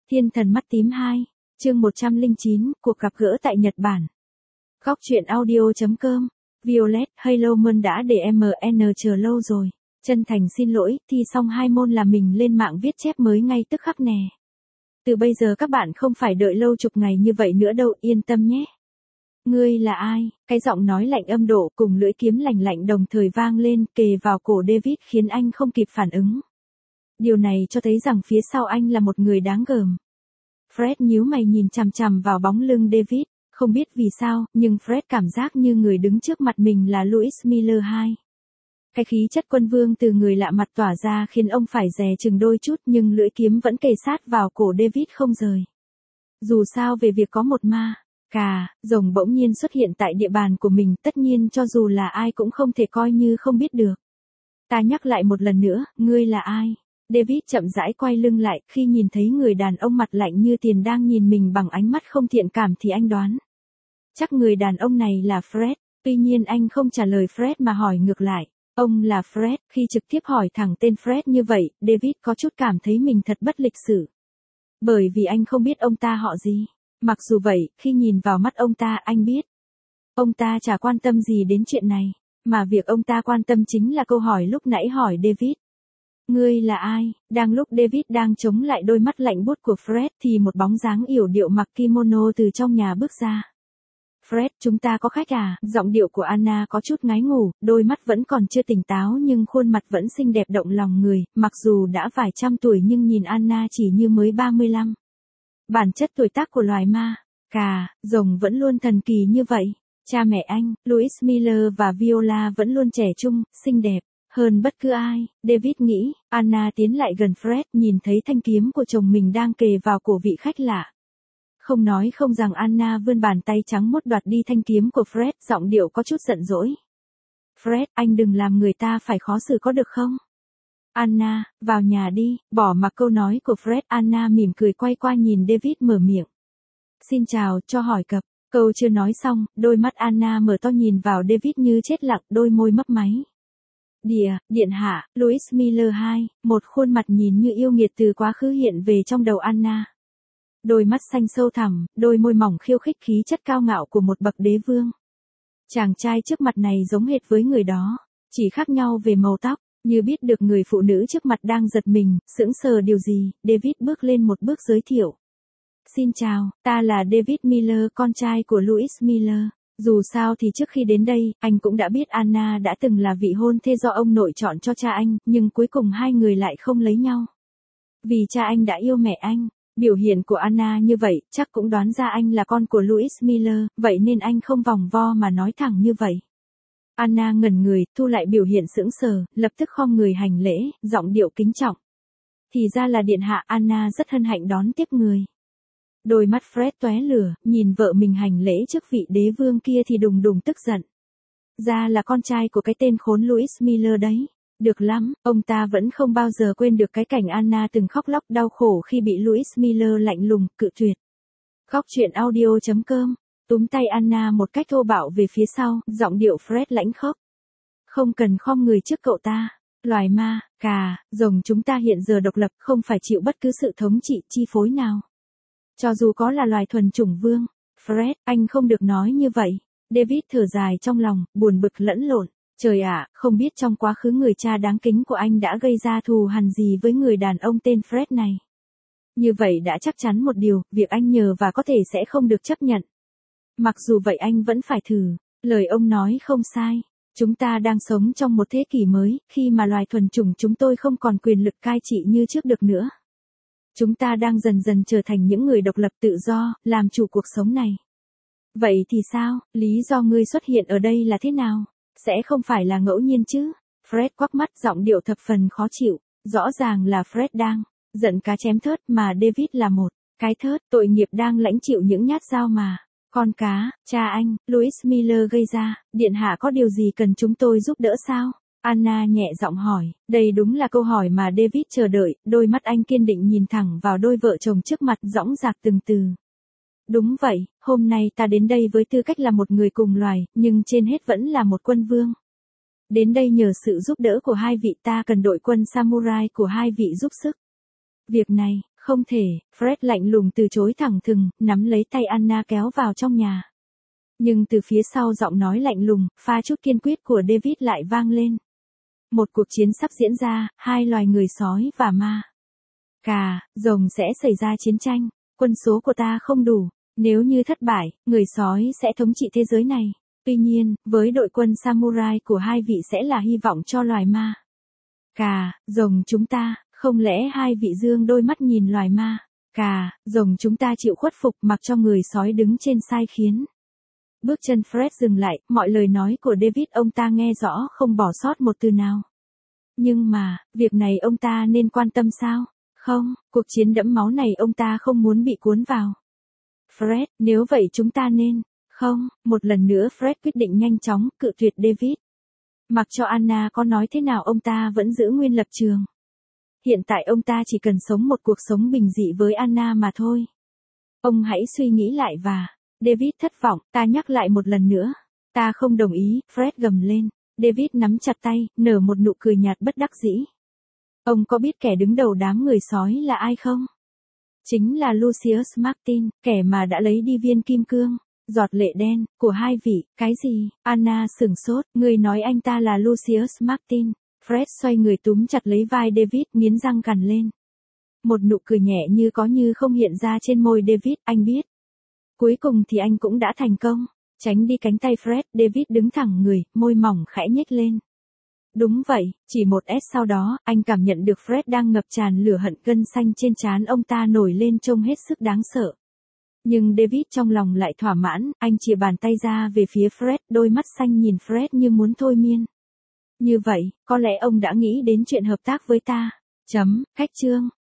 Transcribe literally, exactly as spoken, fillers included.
Thiên thần mắt tím hai, chương một trăm lẻ chín, cuộc gặp gỡ tại Nhật Bản. Góc truyện audio.com, Violet, Hello Moon đã để em en chờ lâu rồi. Chân thành xin lỗi, thi xong hai môn là mình lên mạng viết chép mới ngay tức khắc nè. Từ bây giờ các bạn không phải đợi lâu chục ngày như vậy nữa đâu, yên tâm nhé. Ngươi là ai? Cái giọng nói lạnh âm độ cùng lưỡi kiếm lạnh lạnh đồng thời vang lên kề vào cổ David khiến anh không kịp phản ứng. Điều này cho thấy rằng phía sau anh là một người đáng gờm. Fred nhíu mày nhìn chằm chằm vào bóng lưng David, không biết vì sao, nhưng Fred cảm giác như người đứng trước mặt mình là Louis Miller hai. Cái khí chất quân vương từ người lạ mặt tỏa ra khiến ông phải dè chừng đôi chút nhưng lưỡi kiếm vẫn kề sát vào cổ David không rời. Dù sao về việc có một ma, cà, rồng bỗng nhiên xuất hiện tại địa bàn của mình, tất nhiên cho dù là ai cũng không thể coi như không biết được. Ta nhắc lại một lần nữa, ngươi là ai? David chậm rãi quay lưng lại, khi nhìn thấy người đàn ông mặt lạnh như tiền đang nhìn mình bằng ánh mắt không thiện cảm thì anh đoán. Chắc người đàn ông này là Fred, tuy nhiên anh không trả lời Fred mà hỏi ngược lại. Ông là Fred, khi trực tiếp hỏi thẳng tên Fred như vậy, David có chút cảm thấy mình thật bất lịch sự. Bởi vì anh không biết ông ta họ gì. Mặc dù vậy, khi nhìn vào mắt ông ta anh biết. Ông ta chả quan tâm gì đến chuyện này, mà việc ông ta quan tâm chính là câu hỏi lúc nãy hỏi David. Ngươi là ai? Đang lúc David đang chống lại đôi mắt lạnh buốt của Fred thì một bóng dáng yểu điệu mặc kimono từ trong nhà bước ra. Fred, chúng ta có khách à? Giọng điệu của Anna có chút ngái ngủ, đôi mắt vẫn còn chưa tỉnh táo nhưng khuôn mặt vẫn xinh đẹp động lòng người, mặc dù đã vài trăm tuổi nhưng nhìn Anna chỉ như mới ba mươi lăm. Bản chất tuổi tác của loài ma, cà, rồng vẫn luôn thần kỳ như vậy. Cha mẹ anh, Louis Miller và Viola vẫn luôn trẻ trung, xinh đẹp hơn bất cứ ai, David nghĩ. Anna tiến lại gần Fred, nhìn thấy thanh kiếm của chồng mình đang kề vào cổ vị khách lạ. Không nói không rằng Anna vươn bàn tay trắng muốt đoạt đi thanh kiếm của Fred, giọng điệu có chút giận dỗi. Fred, anh đừng làm người ta phải khó xử có được không? Anna, vào nhà đi, bỏ mặc câu nói của Fred, Anna mỉm cười quay qua nhìn David mở miệng. Xin chào, cho hỏi cập, câu chưa nói xong, đôi mắt Anna mở to nhìn vào David như chết lặng, đôi môi mấp máy. Đìa, điện hạ, Louis Miller hai, một khuôn mặt nhìn như yêu nghiệt từ quá khứ hiện về trong đầu Anna. Đôi mắt xanh sâu thẳm, đôi môi mỏng khiêu khích khí chất cao ngạo của một bậc đế vương. Chàng trai trước mặt này giống hệt với người đó, chỉ khác nhau về màu tóc, như biết được người phụ nữ trước mặt đang giật mình, sững sờ điều gì, David bước lên một bước giới thiệu. Xin chào, ta là David Miller, con trai của Louis Miller. Dù sao thì trước khi đến đây, anh cũng đã biết Anna đã từng là vị hôn thê do ông nội chọn cho cha anh, nhưng cuối cùng hai người lại không lấy nhau. Vì cha anh đã yêu mẹ anh. Biểu hiện của Anna như vậy, chắc cũng đoán ra anh là con của Louis Miller, vậy nên anh không vòng vo mà nói thẳng như vậy. Anna ngẩn người, thu lại biểu hiện sững sờ, lập tức khom người hành lễ, giọng điệu kính trọng. Thì ra là điện hạ, Anna rất hân hạnh đón tiếp người. Đôi mắt Fred tóe lửa, nhìn vợ mình hành lễ trước vị đế vương kia thì đùng đùng tức giận. Ra là con trai của cái tên khốn Louis Miller đấy. Được lắm, ông ta vẫn không bao giờ quên được cái cảnh Anna từng khóc lóc đau khổ khi bị Louis Miller lạnh lùng, cự tuyệt. Góc truyện audio.com, túm tay Anna một cách thô bạo về phía sau, giọng điệu Fred lãnh khốc. Không cần khom người trước cậu ta. Loài ma, cà, rồng chúng ta hiện giờ độc lập, không phải chịu bất cứ sự thống trị, chi phối nào. Cho dù có là loài thuần chủng vương. Fred, anh không được nói như vậy. David thở dài trong lòng, buồn bực lẫn lộn. Trời ạ, không biết trong quá khứ người cha đáng kính của anh đã gây ra thù hằn gì với người đàn ông tên Fred này. Như vậy đã chắc chắn một điều, việc anh nhờ và có thể sẽ không được chấp nhận. Mặc dù vậy anh vẫn phải thử, lời ông nói không sai. Chúng ta đang sống trong một thế kỷ mới, khi mà loài thuần chủng chúng tôi không còn quyền lực cai trị như trước được nữa. Chúng ta đang dần dần trở thành những người độc lập tự do, làm chủ cuộc sống này. Vậy thì sao, lý do ngươi xuất hiện ở đây là thế nào? Sẽ không phải là ngẫu nhiên chứ? Fred quắc mắt, giọng điệu thập phần khó chịu. Rõ ràng là Fred đang giận cá chém thớt mà David là một cái thớt tội nghiệp đang lãnh chịu những nhát dao mà con cá, cha anh, Louis Miller gây ra. Điện hạ có điều gì cần chúng tôi giúp đỡ sao? Anna nhẹ giọng hỏi. Đây đúng là câu hỏi mà David chờ đợi, đôi mắt anh kiên định nhìn thẳng vào đôi vợ chồng trước mặt, dõng dạc từng từ. Đúng vậy, hôm nay ta đến đây với tư cách là một người cùng loài, nhưng trên hết vẫn là một quân vương. Đến đây nhờ sự giúp đỡ của hai vị, ta cần đội quân samurai của hai vị giúp sức. Việc này, Không thể, Fred lạnh lùng từ chối thẳng thừng, nắm lấy tay Anna kéo vào trong nhà. Nhưng từ phía sau giọng nói lạnh lùng, pha chút kiên quyết của David lại vang lên. Một cuộc chiến sắp diễn ra, hai loài người sói và ma. Cà, rồng sẽ xảy ra chiến tranh, quân số của ta không đủ, nếu như thất bại, người sói sẽ thống trị thế giới này. Tuy nhiên, với đội quân samurai của hai vị sẽ là hy vọng cho loài ma. Cà, rồng chúng ta, không lẽ hai vị dương đôi mắt nhìn loài ma. Cà, rồng chúng ta chịu khuất phục mặc cho người sói đứng trên sai khiến. Bước chân Fred dừng lại, mọi lời nói của David ông ta nghe rõ không bỏ sót một từ nào. Nhưng mà, việc này ông ta nên quan tâm sao? Không, cuộc chiến đẫm máu này ông ta không muốn bị cuốn vào. Fred, nếu vậy chúng ta nên... Không, một lần nữa Fred quyết định nhanh chóng cự tuyệt David. Mặc cho Anna có nói thế nào ông ta vẫn giữ nguyên lập trường. Hiện tại ông ta chỉ cần sống một cuộc sống bình dị với Anna mà thôi. Ông hãy suy nghĩ lại và... David thất vọng, ta nhắc lại một lần nữa. Ta không đồng ý, Fred gầm lên. David nắm chặt tay, nở một nụ cười nhạt bất đắc dĩ. Ông có biết kẻ đứng đầu đám người sói là ai không? Chính là Lucius Martin, kẻ mà đã lấy đi viên kim cương, giọt lệ đen, của hai vị. Cái gì? Anna sửng sốt, người nói anh ta là Lucius Martin. Fred xoay người túm chặt lấy vai David, nghiến răng gằn lên. Một nụ cười nhẹ như có như không hiện ra trên môi David, anh biết. Cuối cùng thì anh cũng đã thành công. Tránh đi cánh tay Fred, David đứng thẳng người, môi mỏng khẽ nhếch lên. Đúng vậy, chỉ một s sau đó, anh cảm nhận được Fred đang ngập tràn lửa hận, gân xanh trên trán ông ta nổi lên trông hết sức đáng sợ. Nhưng David trong lòng lại thỏa mãn, anh chìa bàn tay ra về phía Fred, đôi mắt xanh nhìn Fred như muốn thôi miên. Như vậy, có lẽ ông đã nghĩ đến chuyện hợp tác với ta. Chấm, cách chương.